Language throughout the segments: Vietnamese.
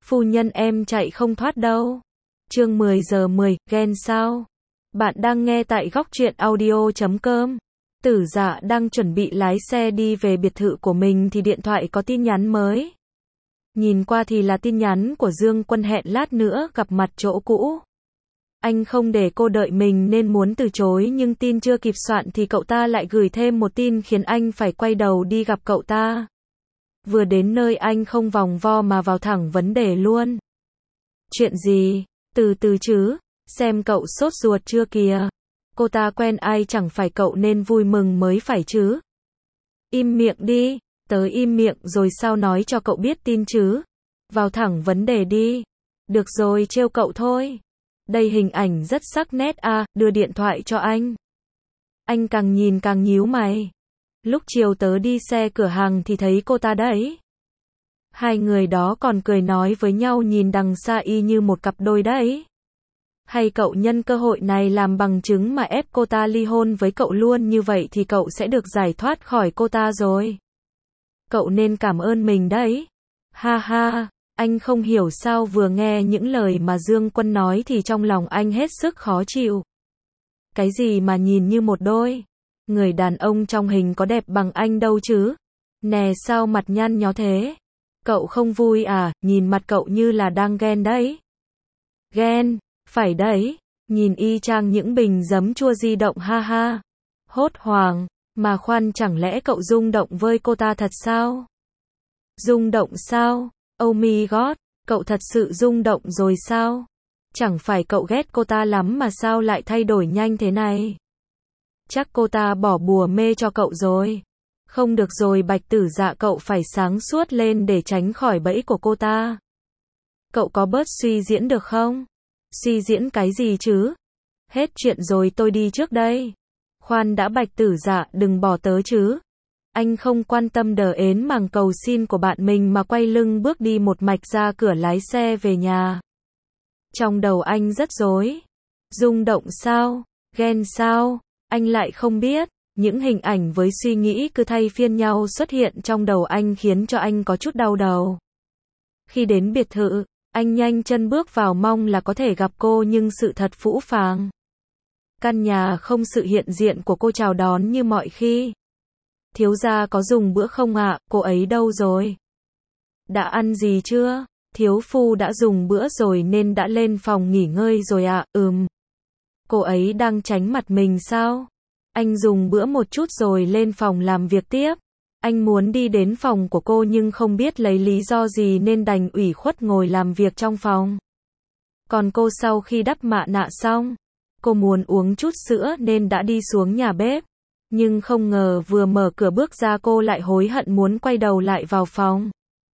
Phu nhân em chạy không thoát đâu. Chương 10 giờ 10, ghen sao? Bạn đang nghe tại góc truyện audio.com. Tử Dạ đang chuẩn bị lái xe đi về biệt thự của mình thì điện thoại có tin nhắn mới. Nhìn qua thì là tin nhắn của Dương Quân hẹn lát nữa gặp mặt chỗ cũ. Anh không để cô đợi mình nên muốn từ chối, nhưng tin chưa kịp soạn thì cậu ta lại gửi thêm một tin khiến anh phải quay đầu đi gặp cậu ta. Vừa đến nơi anh không vòng vo mà vào thẳng vấn đề luôn. Chuyện gì? Từ từ chứ, xem cậu sốt ruột chưa kìa. Cô ta quen ai chẳng phải cậu nên vui mừng mới phải chứ. Im miệng đi, tớ im miệng rồi sao nói cho cậu biết tin chứ. Vào thẳng vấn đề đi. Được rồi, trêu cậu thôi. Đây hình ảnh rất sắc nét à, đưa điện thoại cho anh. Anh càng nhìn càng nhíu mày. Lúc chiều tớ đi xe cửa hàng thì thấy cô ta đấy. Hai người đó còn cười nói với nhau nhìn đằng xa y như một cặp đôi đấy. Hay cậu nhân cơ hội này làm bằng chứng mà ép cô ta ly hôn với cậu luôn, như vậy thì cậu sẽ được giải thoát khỏi cô ta rồi. Cậu nên cảm ơn mình đấy. Ha ha, anh không hiểu sao vừa nghe những lời mà Dương Quân nói thì trong lòng anh hết sức khó chịu. Cái gì mà nhìn như một đôi? Người đàn ông trong hình có đẹp bằng anh đâu chứ. Nè sao mặt nhăn nhó thế? Cậu không vui à, nhìn mặt cậu như là đang ghen đấy. Ghen, phải đấy, nhìn y chang những bình giấm chua di động ha ha. Hốt hoảng, mà khoan chẳng lẽ cậu rung động với cô ta thật sao? Rung động sao? Oh my god, cậu thật sự rung động rồi sao? Chẳng phải cậu ghét cô ta lắm mà sao lại thay đổi nhanh thế này? Chắc cô ta bỏ bùa mê cho cậu rồi. Không được rồi Bạch Tử Dạ, cậu phải sáng suốt lên để tránh khỏi bẫy của cô ta. Cậu có bớt suy diễn được không? Suy diễn cái gì chứ? Hết chuyện rồi, tôi đi trước đây. Khoan đã Bạch Tử Dạ, đừng bỏ tớ chứ. Anh không quan tâm đờ ến màng cầu xin của bạn mình mà quay lưng bước đi một mạch ra cửa lái xe về nhà. Trong đầu anh rất rối. Rung động sao? Ghen sao? Anh lại không biết. Những hình ảnh với suy nghĩ cứ thay phiên nhau xuất hiện trong đầu anh khiến cho anh có chút đau đầu. Khi đến biệt thự, anh nhanh chân bước vào mong là có thể gặp cô, nhưng sự thật phũ phàng. Căn nhà không sự hiện diện của cô chào đón như mọi khi. Thiếu gia có dùng bữa không ạ? Cô ấy đâu rồi? Đã ăn gì chưa? Thiếu phu đã dùng bữa rồi nên đã lên phòng nghỉ ngơi rồi ạ. Cô ấy đang tránh mặt mình sao? Anh dùng bữa một chút rồi lên phòng làm việc tiếp. Anh muốn đi đến phòng của cô nhưng không biết lấy lý do gì nên đành ủy khuất ngồi làm việc trong phòng. Còn cô sau khi đắp mặt nạ xong, cô muốn uống chút sữa nên đã đi xuống nhà bếp. Nhưng không ngờ vừa mở cửa bước ra cô lại hối hận muốn quay đầu lại vào phòng.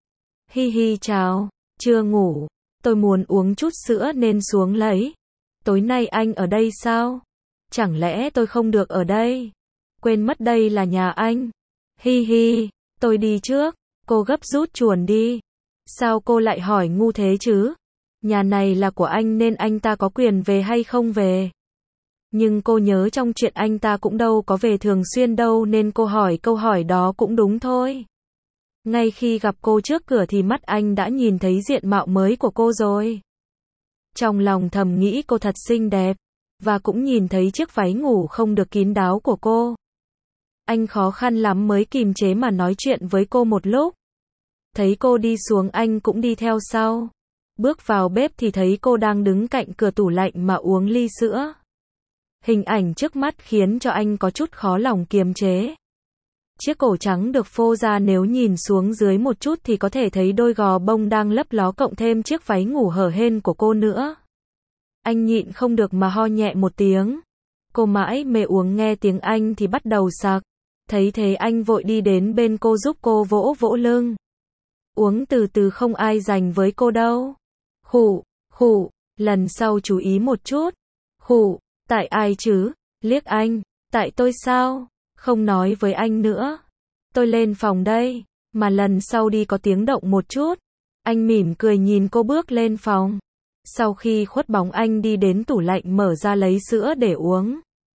Hi hi chào, chưa ngủ, tôi muốn uống chút sữa nên xuống lấy. Tối nay anh ở đây sao? Chẳng lẽ tôi không được ở đây? Quên mất đây là nhà anh. Hi hi, tôi đi trước. Cô gấp rút chuồn đi. Sao cô lại hỏi ngu thế chứ? Nhà này là của anh nên anh ta có quyền về hay không về. Nhưng cô nhớ trong chuyện anh ta cũng đâu có về thường xuyên đâu nên cô hỏi câu hỏi đó cũng đúng thôi. Ngay khi gặp cô trước cửa thì mắt anh đã nhìn thấy diện mạo mới của cô rồi. Trong lòng thầm nghĩ cô thật xinh đẹp. Và cũng nhìn thấy chiếc váy ngủ không được kín đáo của cô. Anh khó khăn lắm mới kìm chế mà nói chuyện với cô một lúc. Thấy cô đi xuống anh cũng đi theo sau. Bước vào bếp thì thấy cô đang đứng cạnh cửa tủ lạnh mà uống ly sữa. Hình ảnh trước mắt khiến cho anh có chút khó lòng kiềm chế. Chiếc cổ trắng được phô ra, nếu nhìn xuống dưới một chút thì có thể thấy đôi gò bông đang lấp ló cộng thêm chiếc váy ngủ hở hên của cô nữa. Anh nhịn không được mà ho nhẹ một tiếng. Cô mãi mê uống nghe tiếng anh thì bắt đầu sặc. Thấy thế anh vội đi đến bên cô giúp cô vỗ vỗ lưng. Uống từ từ, không ai dành với cô đâu. Khụ, khụ, lần sau chú ý một chút. Khụ, tại ai chứ? Liếc anh, tại tôi sao? Không nói với anh nữa. Tôi lên phòng đây, mà lần sau đi có tiếng động một chút. Anh mỉm cười nhìn cô bước lên phòng. Sau khi khuất bóng anh đi đến tủ lạnh mở ra lấy sữa để uống.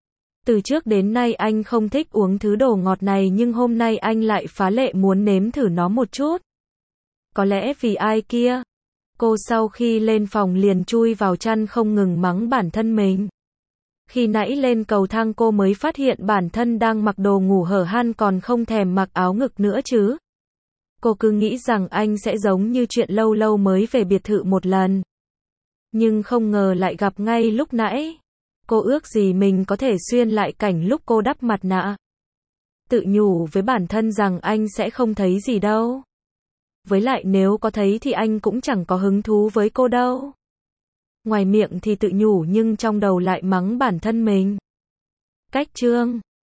Từ trước đến nay anh không thích uống thứ đồ ngọt này nhưng hôm nay anh lại phá lệ muốn nếm thử nó một chút. Có lẽ vì ai kia? Cô sau khi lên phòng liền chui vào chăn không ngừng mắng bản thân mình. Khi nãy lên cầu thang cô mới phát hiện bản thân đang mặc đồ ngủ hở hang còn không thèm mặc áo ngực nữa chứ. Cô cứ nghĩ rằng anh sẽ giống như chuyện lâu lâu mới về biệt thự một lần. Nhưng không ngờ lại gặp ngay lúc nãy. Cô ước gì mình có thể xuyên lại cảnh lúc cô đắp mặt nạ. Tự nhủ với bản thân rằng anh sẽ không thấy gì đâu. Với lại nếu có thấy thì anh cũng chẳng có hứng thú với cô đâu. Ngoài miệng thì tự nhủ nhưng trong đầu lại mắng bản thân mình. Cách chương